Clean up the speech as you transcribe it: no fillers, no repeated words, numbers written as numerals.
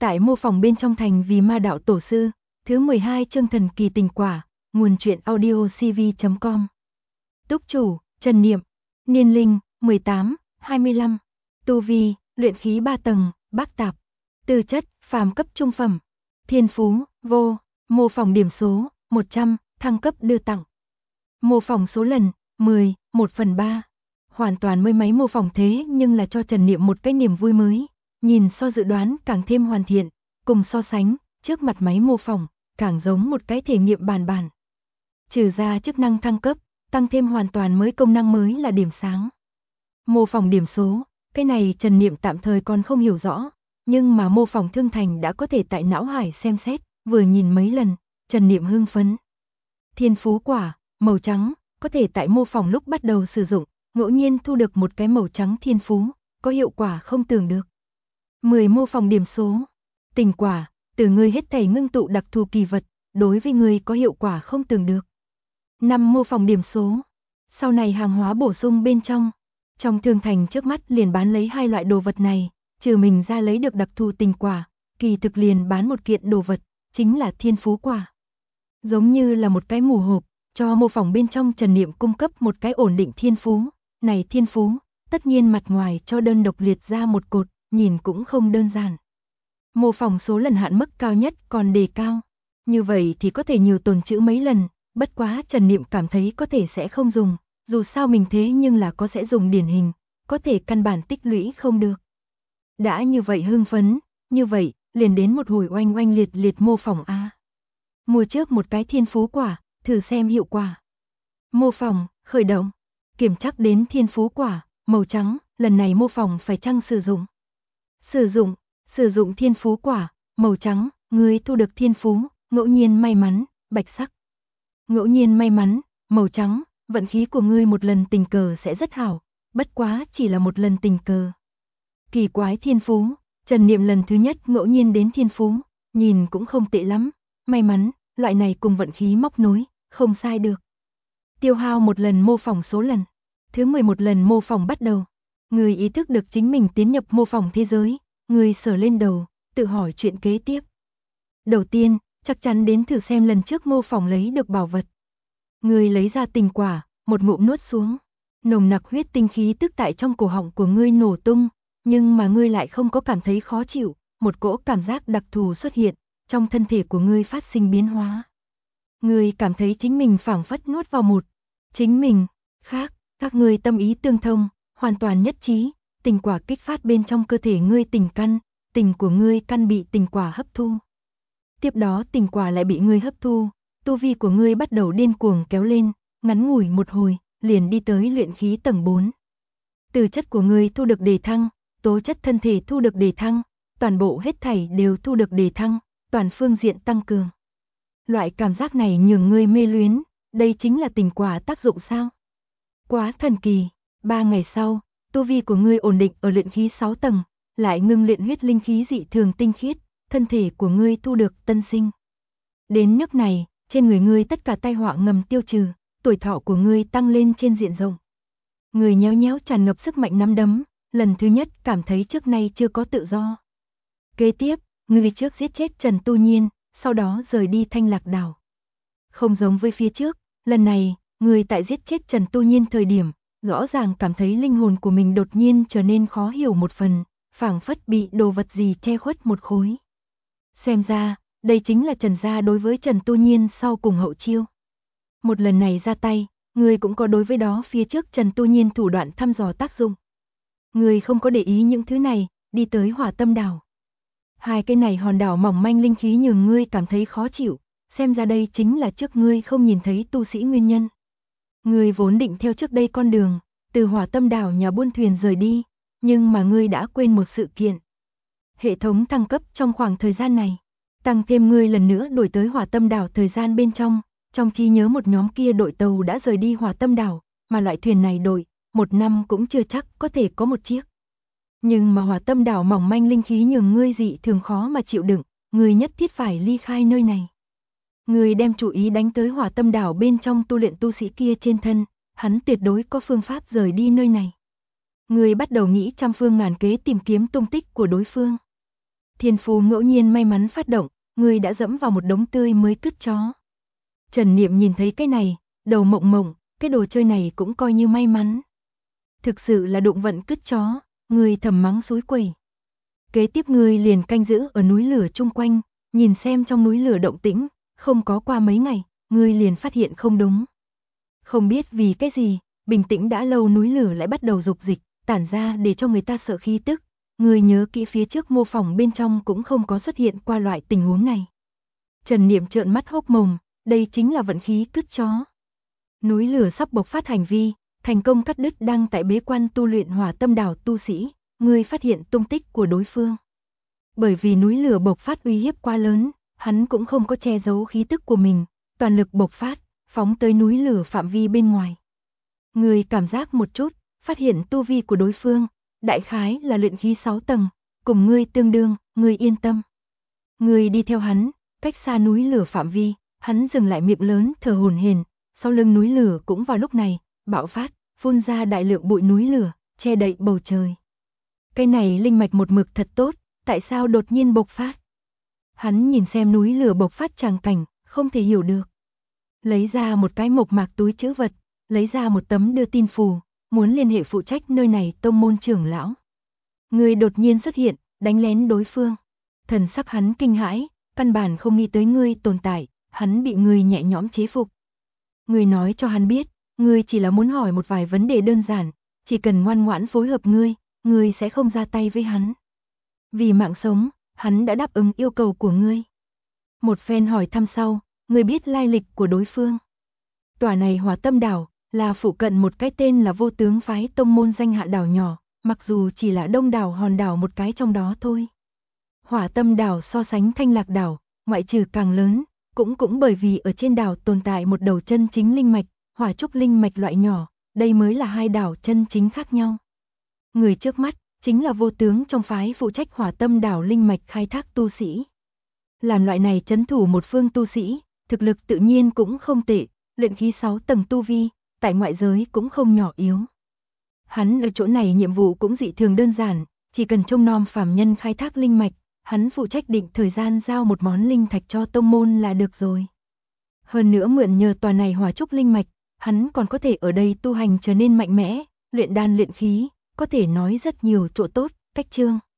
Tại mô phỏng bên trong thành vì ma đạo tổ sư, thứ 12 chương thần kỳ tình quả, nguồn truyện audio cv.com. Túc chủ, Trần Niệm, niên linh, 18, 25, tu vi, luyện khí 3 tầng, bác tạp, tư chất, phàm cấp trung phẩm, thiên phú, vô, mô phỏng điểm số, 100, thăng cấp đưa tặng. Mô phỏng số lần, 10, 1/3. Hoàn toàn mới máy mô phỏng thế nhưng là cho Trần Niệm một cái niềm vui mới, nhìn so dự đoán càng thêm hoàn thiện, cùng so sánh, trước mặt máy mô phỏng, càng giống một cái thể nghiệm bản. Trừ ra chức năng thăng cấp, tăng thêm hoàn toàn mới công năng mới là điểm sáng. Mô phỏng điểm số, cái này Trần Niệm tạm thời còn không hiểu rõ, nhưng mà mô phỏng thương thành đã có thể tại não hải xem xét, vừa nhìn mấy lần, Trần Niệm hưng phấn. Thiên phú quả, màu trắng, có thể tại mô phỏng lúc bắt đầu sử dụng, ngẫu nhiên thu được một cái màu trắng thiên phú, có hiệu quả không tưởng được. 10 mô phỏng điểm số, tình quả, từ ngươi hết thảy ngưng tụ đặc thù kỳ vật, đối với ngươi có hiệu quả không tưởng được. 5 mô phỏng điểm số, sau này hàng hóa bổ sung bên trong thương thành trước mắt liền bán lấy hai loại đồ vật này, trừ mình ra lấy được đặc thù tình quả, kỳ thực liền bán một kiện đồ vật, chính là thiên phú quả. Giống như là một cái mù hộp, cho mô phỏng bên trong Trần Niệm cung cấp một cái ổn định thiên phú, này thiên phú, tất nhiên mặt ngoài cho đơn độc liệt ra một cột, nhìn cũng không đơn giản. Mô phỏng số lần hạn mức cao nhất còn đề cao, như vậy thì có thể nhiều tồn trữ mấy lần, bất quá Trần Niệm cảm thấy có thể sẽ không dùng, dù sao mình thế nhưng là có sẽ dùng điển hình, có thể căn bản tích lũy không được. Đã như vậy hưng phấn, như vậy, liền đến một hồi oanh oanh liệt liệt mô phỏng A. Mua trước một cái thiên phú quả, thử xem hiệu quả. Mô phỏng, khởi động, kiểm chắc đến thiên phú quả, màu trắng, lần này mô phỏng phải chăng sử dụng. Sử dụng thiên phú quả, màu trắng, ngươi thu được thiên phú, ngẫu nhiên may mắn, bạch sắc. Ngẫu nhiên may mắn, màu trắng, vận khí của ngươi một lần tình cờ sẽ rất hảo, bất quá chỉ là một lần tình cờ. Kỳ quái thiên phú, Trần Niệm lần thứ nhất ngẫu nhiên đến thiên phú, nhìn cũng không tệ lắm, may mắn, loại này cùng vận khí móc nối, không sai được. Tiêu hao một lần mô phỏng số lần, thứ 11 lần mô phỏng bắt đầu. Người ý thức được chính mình tiến nhập mô phỏng thế giới, người sờ lên đầu, tự hỏi chuyện kế tiếp. Đầu tiên, chắc chắn đến thử xem lần trước mô phỏng lấy được bảo vật. Người lấy ra tình quả, một ngụm nuốt xuống. Nồng nặc huyết tinh khí tức tại trong cổ họng của ngươi nổ tung, nhưng mà ngươi lại không có cảm thấy khó chịu, một cỗ cảm giác đặc thù xuất hiện, trong thân thể của ngươi phát sinh biến hóa. Ngươi cảm thấy chính mình phảng phất nuốt vào một chính mình khác, các ngươi tâm ý tương thông, hoàn toàn nhất trí, tình quả kích phát bên trong cơ thể ngươi tình của ngươi căn bị tình quả hấp thu. Tiếp đó tình quả lại bị ngươi hấp thu, tu vi của ngươi bắt đầu điên cuồng kéo lên, ngắn ngủi một hồi, liền đi tới luyện khí tầng 4. Từ chất của ngươi thu được đề thăng, tố chất thân thể thu được đề thăng, toàn bộ hết thảy đều thu được đề thăng, toàn phương diện tăng cường. Loại cảm giác này nhường ngươi mê luyến, đây chính là tình quả tác dụng sao? Quá thần kỳ, 3 ngày sau, tu vi của ngươi ổn định ở luyện khí 6 tầng, lại ngưng luyện huyết linh khí dị thường tinh khiết, thân thể của ngươi thu được tân sinh. Đến nước này, trên người ngươi tất cả tai họa ngầm tiêu trừ, tuổi thọ của ngươi tăng lên trên diện rộng. Người nhéo nhéo tràn ngập sức mạnh nắm đấm, lần thứ nhất cảm thấy trước nay chưa có tự do. Kế tiếp, ngươi trước giết chết Trần Tu Nhiên, sau đó rời đi Thanh Lạc Đảo. Không giống với phía trước, lần này, người tại giết chết Trần Tu Nhiên thời điểm, rõ ràng cảm thấy linh hồn của mình đột nhiên trở nên khó hiểu một phần, phảng phất bị đồ vật gì che khuất một khối. Xem ra, đây chính là Trần gia đối với Trần Tu Nhiên sau cùng hậu chiêu. Một lần này ra tay, người cũng có đối với đó phía trước Trần Tu Nhiên thủ đoạn thăm dò tác dụng. Người không có để ý những thứ này, đi tới Hỏa Tâm Đảo. Hai cái này hòn đảo mỏng manh linh khí nhường ngươi cảm thấy khó chịu, xem ra đây chính là trước ngươi không nhìn thấy tu sĩ nguyên nhân. Ngươi vốn định theo trước đây con đường, từ Hỏa Tâm Đảo nhà buôn thuyền rời đi, nhưng mà ngươi đã quên một sự kiện. Hệ thống thăng cấp trong khoảng thời gian này, tăng thêm ngươi lần nữa đổi tới Hỏa Tâm Đảo thời gian bên trong trí nhớ một nhóm kia đội tàu đã rời đi Hỏa Tâm Đảo, mà loại thuyền này đội, 1 năm cũng chưa chắc có thể có một chiếc. Nhưng mà Hỏa Tâm Đảo mỏng manh linh khí nhường ngươi dị thường khó mà chịu đựng, ngươi nhất thiết phải ly khai nơi này. Ngươi đem chú ý đánh tới Hỏa Tâm Đảo bên trong tu luyện tu sĩ kia trên thân, hắn tuyệt đối có phương pháp rời đi nơi này. Ngươi bắt đầu nghĩ trăm phương ngàn kế tìm kiếm tung tích của đối phương. Thiên phú ngẫu nhiên may mắn phát động, ngươi đã dẫm vào một đống tươi mới cứt chó. Trần Niệm nhìn thấy cái này, đầu mộng mộng, cái đồ chơi này cũng coi như may mắn. Thực sự là đụng vận cứt chó, ngươi thầm mắng xúi quẩy. Kế tiếp ngươi liền canh giữ ở núi lửa chung quanh, nhìn xem trong núi lửa động tĩnh, không có qua mấy ngày, ngươi liền phát hiện không đúng. Không biết vì cái gì, bình tĩnh đã lâu núi lửa lại bắt đầu dục dịch, tản ra để cho người ta sợ khí tức. Ngươi nhớ kỹ phía trước mô phỏng bên trong cũng không có xuất hiện qua loại tình huống này. Trần Niệm trợn mắt hốc mồm, đây chính là vận khí cứt chó. Núi lửa sắp bộc phát hành vi, thành công cắt đứt đang tại bế quan tu luyện Hỏa Tâm Đảo tu sĩ, ngươi phát hiện tung tích của đối phương. Bởi vì núi lửa bộc phát uy hiếp quá lớn, hắn cũng không có che giấu khí tức của mình, toàn lực bộc phát, phóng tới núi lửa phạm vi bên ngoài. Ngươi cảm giác một chút, phát hiện tu vi của đối phương, đại khái là luyện khí 6 tầng, cùng ngươi tương đương, ngươi yên tâm. Ngươi đi theo hắn, cách xa núi lửa phạm vi, hắn dừng lại miệng lớn thở hổn hển, sau lưng núi lửa cũng vào lúc này bạo phát, phun ra đại lượng bụi núi lửa, che đậy bầu trời. Cái này linh mạch một mực thật tốt, tại sao đột nhiên bộc phát? Hắn nhìn xem núi lửa bộc phát tràng cảnh, không thể hiểu được. Lấy ra một cái mộc mạc túi trữ vật, lấy ra một tấm đưa tin phù, muốn liên hệ phụ trách nơi này tông môn trưởng lão. Người đột nhiên xuất hiện, đánh lén đối phương. Thần sắc hắn kinh hãi, căn bản không nghĩ tới ngươi tồn tại, hắn bị ngươi nhẹ nhõm chế phục. Ngươi nói cho hắn biết, ngươi chỉ là muốn hỏi một vài vấn đề đơn giản, chỉ cần ngoan ngoãn phối hợp ngươi sẽ không ra tay với hắn. Vì mạng sống, hắn đã đáp ứng yêu cầu của ngươi. Một phen hỏi thăm sau, ngươi biết lai lịch của đối phương. Tòa này Hỏa Tâm Đảo là phụ cận một cái tên là Vô Tướng phái tông môn danh hạ đảo nhỏ, mặc dù chỉ là đông đảo hòn đảo một cái trong đó thôi. Hỏa Tâm Đảo so sánh Thanh Lạc Đảo, ngoại trừ càng lớn, cũng bởi vì ở trên đảo tồn tại một đầu chân chính linh mạch, hỏa trúc linh mạch loại nhỏ, đây mới là hai đảo chân chính khác nhau. Người trước mắt chính là Vô Tướng trong phái phụ trách Hỏa Tâm Đảo linh mạch khai thác tu sĩ. Làm loại này trấn thủ một phương tu sĩ, thực lực tự nhiên cũng không tệ, luyện khí 6 tầng tu vi, tại ngoại giới cũng không nhỏ yếu. Hắn ở chỗ này nhiệm vụ cũng dị thường đơn giản, chỉ cần trông nom phàm nhân khai thác linh mạch, hắn phụ trách định thời gian giao một món linh thạch cho tông môn là được rồi. Hơn nữa mượn nhờ tòa này hỏa trúc linh mạch, hắn còn có thể ở đây tu hành trở nên mạnh mẽ, luyện đan luyện khí, có thể nói rất nhiều chỗ tốt, cách chương.